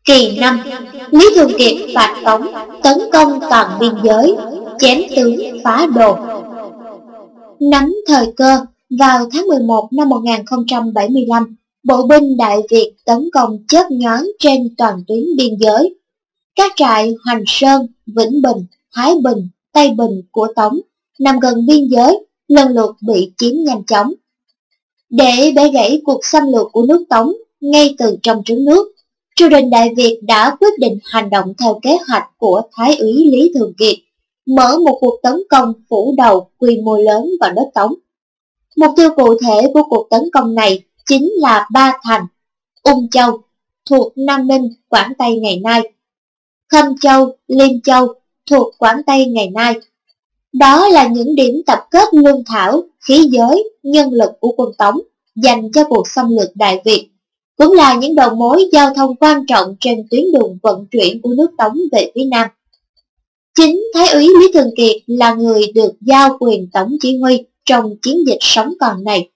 Kỳ 5, Lý Thường Kiệt phạt Tống, tấn công toàn biên giới, chém tướng phá đồn. Nắm thời cơ, vào tháng 11 năm 1075, bộ binh Đại Việt tấn công chớp nhoáng trên toàn tuyến biên giới. Các trại Hoành Sơn, Vĩnh Bình, Thái Bình, Tây Bình của Tống nằm gần biên giới lần lượt bị chiếm nhanh chóng. Để bẻ gãy cuộc xâm lược của nước Tống ngay từ trong trứng nước, triều đình Đại Việt đã quyết định hành động theo kế hoạch của Thái úy Lý Thường Kiệt, mở một cuộc tấn công phủ đầu quy mô lớn vào đất Tống. Mục tiêu cụ thể của cuộc tấn công này chính là ba thành: Ung Châu, thuộc Nam Ninh, Quảng Tây ngày nay; Khâm Châu, Liêm Châu, thuộc Quảng Tây ngày nay. Đó là những điểm tập kết lương thảo, khí giới, nhân lực của quân Tống dành cho cuộc xâm lược Đại Việt, cũng là những đầu mối giao thông quan trọng trên tuyến đường vận chuyển của nước Tống về phía Nam. Chính Thái úy Lý Thường Kiệt là người được giao quyền tổng chỉ huy trong chiến dịch sống còn này.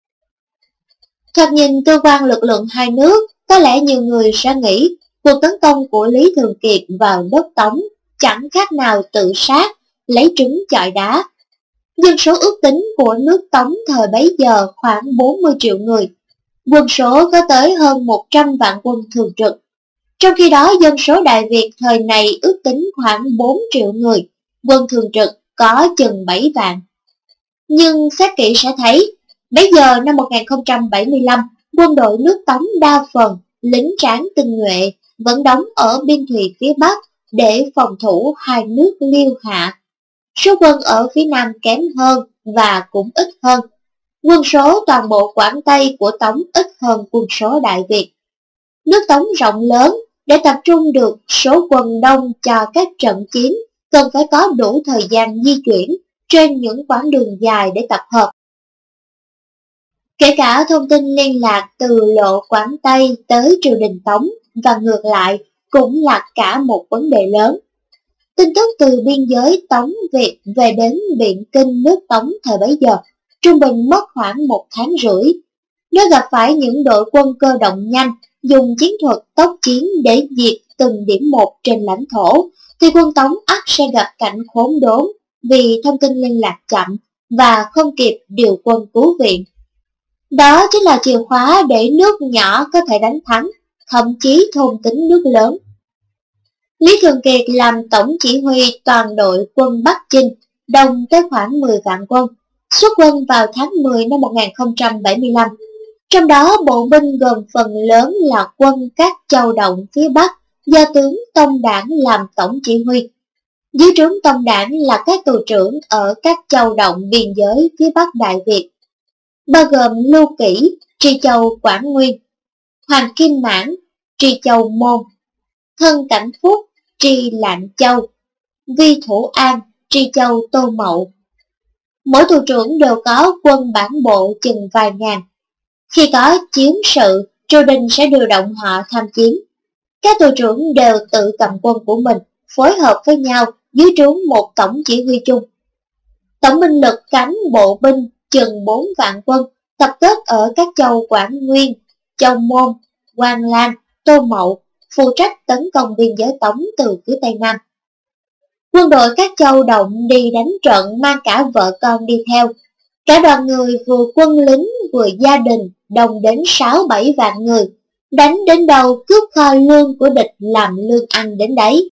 Thoạt nhìn cơ quan lực lượng hai nước, có lẽ nhiều người sẽ nghĩ cuộc tấn công của Lý Thường Kiệt vào đất Tống chẳng khác nào tự sát, lấy trứng chọi đá. Dân số ước tính của nước Tống thời bấy giờ khoảng 40 triệu người. Quân số có tới hơn 100 vạn quân thường trực. Trong khi đó, dân số Đại Việt thời này ước tính khoảng 4 triệu người, quân thường trực có chừng 7 vạn. Nhưng xét kỹ sẽ thấy, bây giờ năm 1075, quân đội nước Tống đa phần lính tráng tinh nhuệ vẫn đóng ở biên thùy phía Bắc để phòng thủ hai nước Liêu Hạ. Số quân ở phía Nam kém hơn và cũng ít hơn. Quân số toàn bộ Quảng Tây của Tống ít hơn quân số Đại Việt. Nước Tống rộng lớn, để tập trung được số quân đông cho các trận chiến, cần phải có đủ thời gian di chuyển trên những quãng đường dài để tập hợp. Kể cả thông tin liên lạc từ lộ Quảng Tây tới triều đình Tống và ngược lại cũng là cả một vấn đề lớn. Tin tức từ biên giới Tống Việt về đến Biện Kinh nước Tống thời bấy giờ trung bình mất khoảng 1 tháng rưỡi. Nếu gặp phải những đội quân cơ động nhanh, dùng chiến thuật tốc chiến để diệt từng điểm một trên lãnh thổ, thì quân Tống ắt sẽ gặp cảnh khốn đốn vì thông tin liên lạc chậm và không kịp điều quân cứu viện. Đó chính là chìa khóa để nước nhỏ có thể đánh thắng, thậm chí thôn tính nước lớn. Lý Thường Kiệt làm tổng chỉ huy toàn đội quân Bắc Chinh, đông tới khoảng 10 vạn quân, xuất quân vào tháng 10 năm 1075. Trong đó bộ binh gồm phần lớn là quân các châu động phía Bắc do tướng Tông Đản làm tổng chỉ huy. Dưới trướng Tông Đản là các tù trưởng ở các châu động biên giới phía Bắc Đại Việt, bao gồm Lưu Kỷ, Tri Châu Quảng Nguyên; Hoàng Kim Mãn, Tri Châu Môn; Thân Cảnh Phúc, Tri Lạng Châu; Vi Thủ An, Tri Châu Tô Mậu. Mỗi tù trưởng đều có quân bản bộ chừng vài ngàn. Khi có chiến sự, triều đình sẽ điều động họ tham chiến. Các tù trưởng đều tự cầm quân của mình, phối hợp với nhau dưới trướng một tổng chỉ huy chung. Tổng binh lực cánh bộ binh chừng 4 vạn quân, tập kết ở các châu Quảng Nguyên, Châu Môn, Quang Lan, Tô Mậu, phụ trách tấn công biên giới Tống từ phía Tây Nam. Quân đội các châu động đi đánh trận mang cả vợ con đi theo. Cả đoàn người vừa quân lính vừa gia đình đông đến 6-7 vạn người, đánh đến đâu cướp kho lương của địch làm lương ăn đến đấy.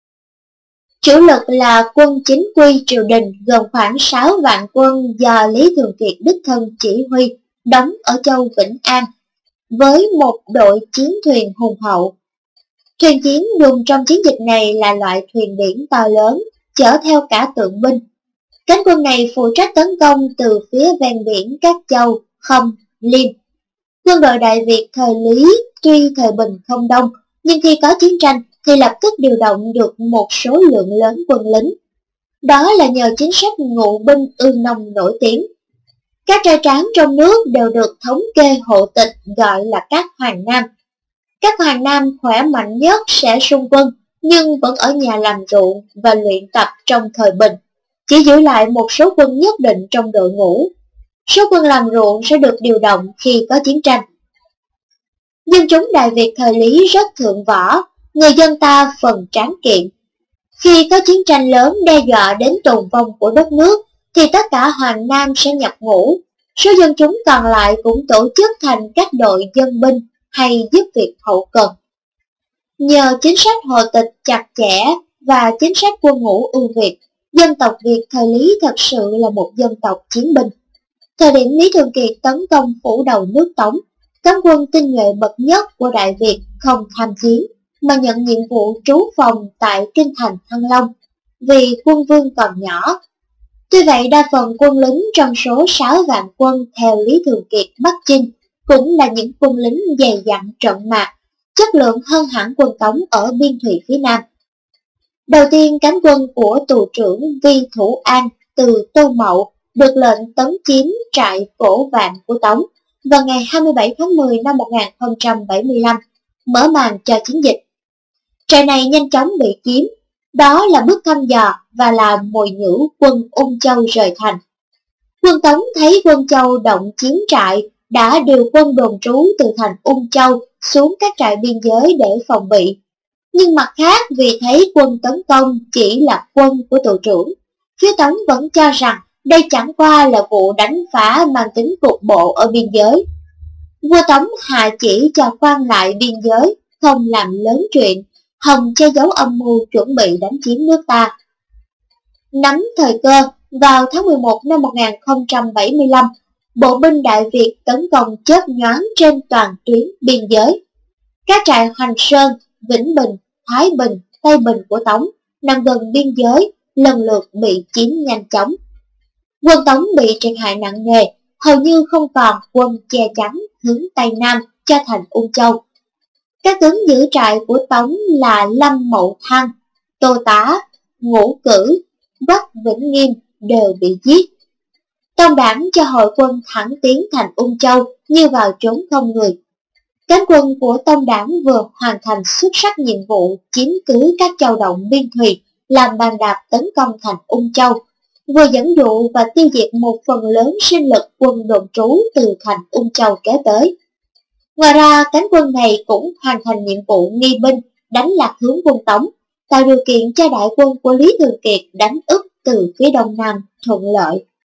Chủ lực là quân chính quy triều đình gồm khoảng 6 vạn quân do Lý Thường Kiệt đích thân chỉ huy, đóng ở châu Vĩnh An, với một đội chiến thuyền hùng hậu. Thuyền chiến dùng trong chiến dịch này là loại thuyền biển to lớn, chở theo cả tượng binh. Cánh quân này phụ trách tấn công từ phía ven biển các châu Khâm, Liêm. Quân đội Đại Việt thời Lý tuy thời bình không đông, nhưng khi có chiến tranh thì lập tức điều động được một số lượng lớn quân lính. Đó là nhờ chính sách ngụ binh ư nông nổi tiếng. Các trai tráng trong nước đều được thống kê hộ tịch gọi là các hoàng nam. Các hoàng nam khỏe mạnh nhất sẽ xung quân, nhưng vẫn ở nhà làm ruộng và luyện tập trong thời bình, chỉ giữ lại một số quân nhất định trong đội ngũ. Số quân làm ruộng sẽ được điều động khi có chiến tranh. Dân chúng Đại Việt thời Lý rất thượng võ, người dân ta phần tráng kiện. Khi có chiến tranh lớn đe dọa đến tồn vong của đất nước, thì tất cả Hoàng Nam sẽ nhập ngũ. Số dân chúng còn lại cũng tổ chức thành các đội dân binh hay giúp việc hậu cần. Nhờ chính sách hộ tịch chặt chẽ và chính sách quân ngũ ưu việt, dân tộc Việt thời Lý thật sự là một dân tộc chiến binh. Thời điểm Lý Thường Kiệt tấn công phủ đầu nước Tống, cấm quân tinh nhuệ bậc nhất của Đại Việt không tham chiến, mà nhận nhiệm vụ trú phòng tại kinh thành Thăng Long, vì quân vương còn nhỏ. Tuy vậy, đa phần quân lính trong số 6 vạn quân theo Lý Thường Kiệt Bắc chinh cũng là những quân lính dày dặn trận mạc, chất lượng hơn hẳn quân Tống ở biên thùy phía Nam. Đầu tiên, cánh quân của tù trưởng Vi Thủ An từ Tô Mậu được lệnh tấn chiếm trại Cổ Vạn của Tống vào ngày 27 tháng 10 năm 1075, mở màn cho chiến dịch. Trại này nhanh chóng bị chiếm, đó là bước thăm dò và là mồi nhử quân Ung Châu rời thành. Quân Tống thấy quân Châu động chiếm trại, đã điều quân đồn trú từ thành Ung Châu xuống các trại biên giới để phòng bị. Nhưng mặt khác, vì thấy quân tấn công chỉ là quân của tù trưởng, phía Tống vẫn cho rằng đây chẳng qua là vụ đánh phá mang tính cục bộ ở biên giới. Vua Tống hạ chỉ cho quan lại biên giới không làm lớn chuyện, hòng che giấu âm mưu chuẩn bị đánh chiếm nước ta. Nắm thời cơ, vào tháng 11 năm 1075, bộ binh Đại Việt tấn công chớp nhoáng trên toàn tuyến biên giới. Các trại Hoành Sơn, Vĩnh Bình, Thái Bình, Tây Bình của Tống nằm gần biên giới lần lượt bị chiếm nhanh chóng. Quân Tống bị triệt hại nặng nề, hầu như không còn quân che chắn hướng Tây Nam cho thành Ung Châu. Các tướng giữ trại của Tống là Lâm Mậu Thăng, Tô Tá, Ngũ Cử, Quách Vĩnh Nghiêm đều bị giết. Tông đảng cho hội quân thẳng tiến thành Ung Châu như vào trốn không người. Cánh quân của Tông đảng vừa hoàn thành xuất sắc nhiệm vụ chiếm cứ các châu động biên thùy, làm bàn đạp tấn công thành Ung Châu, vừa dẫn dụ và tiêu diệt một phần lớn sinh lực quân đồn trú từ thành Ung Châu kéo tới. Ngoài ra, cánh quân này cũng hoàn thành nhiệm vụ nghi binh đánh lạc hướng quân Tống, tạo điều kiện cho đại quân của Lý Thường Kiệt đánh úp từ phía đông nam thuận lợi.